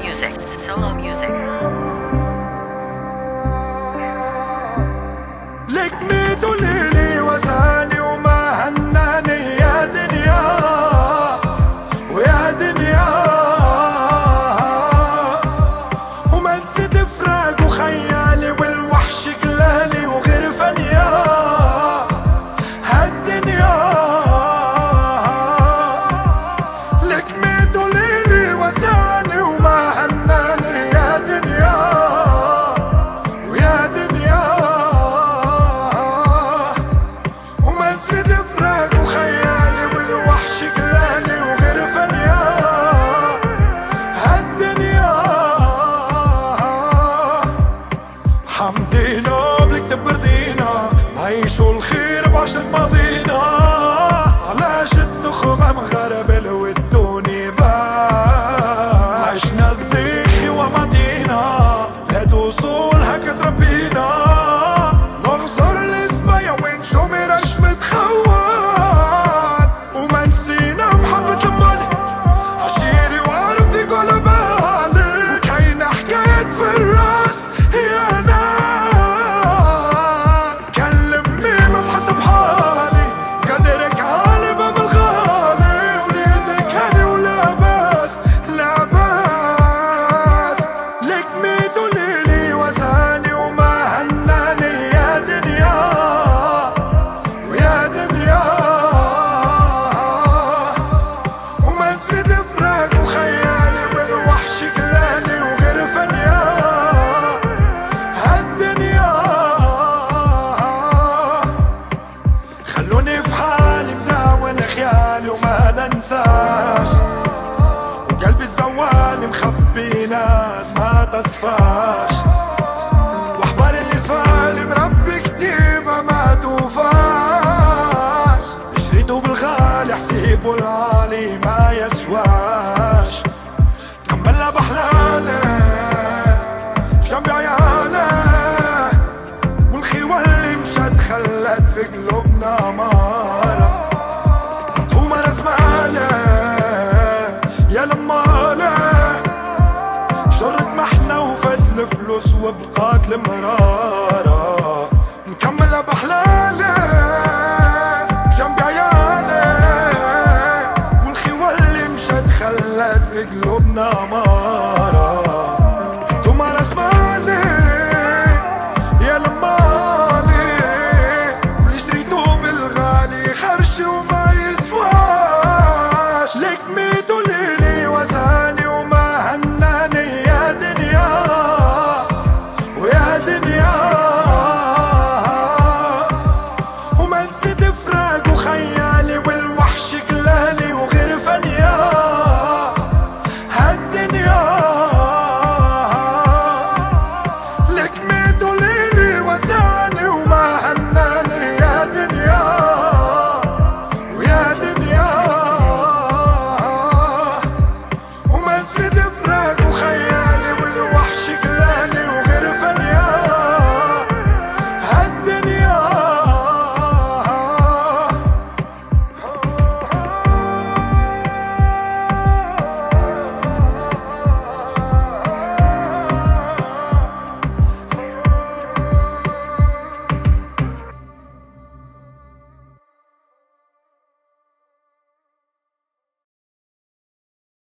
music, solo music. لك ميدو ليلي وزاني وما هناني يا دنيا ويا دنيا، وما نسيت فراق وخيالي والوحش قلالي وغير فنيا هالدنيا. لك ميدو ليلي وزاني وما هناني يا دنيا ويا دنيا، وما نسيت فراق وخيالي والوحش قلالي وغير فنيا هالدنيا. حمدينا بلك تبرذينا نعيشو الخير بعشرة ماضينا، علاش الدخمة مغربل والدوني بان عشنا الذيخي وماضينا لاد وصول هكا تربينا، نغزر الاسمايا وين شو مراش متخوان، وما نسينا محبة المالي عشيري وعارف ذي قول بالي، وكاينة حكايات في الراس يا ناس كلمني ما تحسب حالي قدرك عالي باب الغالي، وليدك هاني ولاباس لاباس. لك ميدو ليلي وزاني وما هناني يا دنيا ويا دنيا، وما نسيت فراق وخيالي والوحش قلاني وغير فنيا هالدنيا. خلوني في حالي مداول خيالي وما ننساش، وقلبي الزوالي مخبي ناس ما تصفاش، واحبال اللي سفالي مربي كتيبة ما توفاش، شريته بالغالي حسيبه العالي ما يسواش، كملها بحلالي جنبي عيالي، والخيوة اللي مشت خلت في قلوبنا مارة، انتوما راس مالي يا لمالي، شرد محنا وفات الفلوس وبقات المرارة، نكملها بحلالي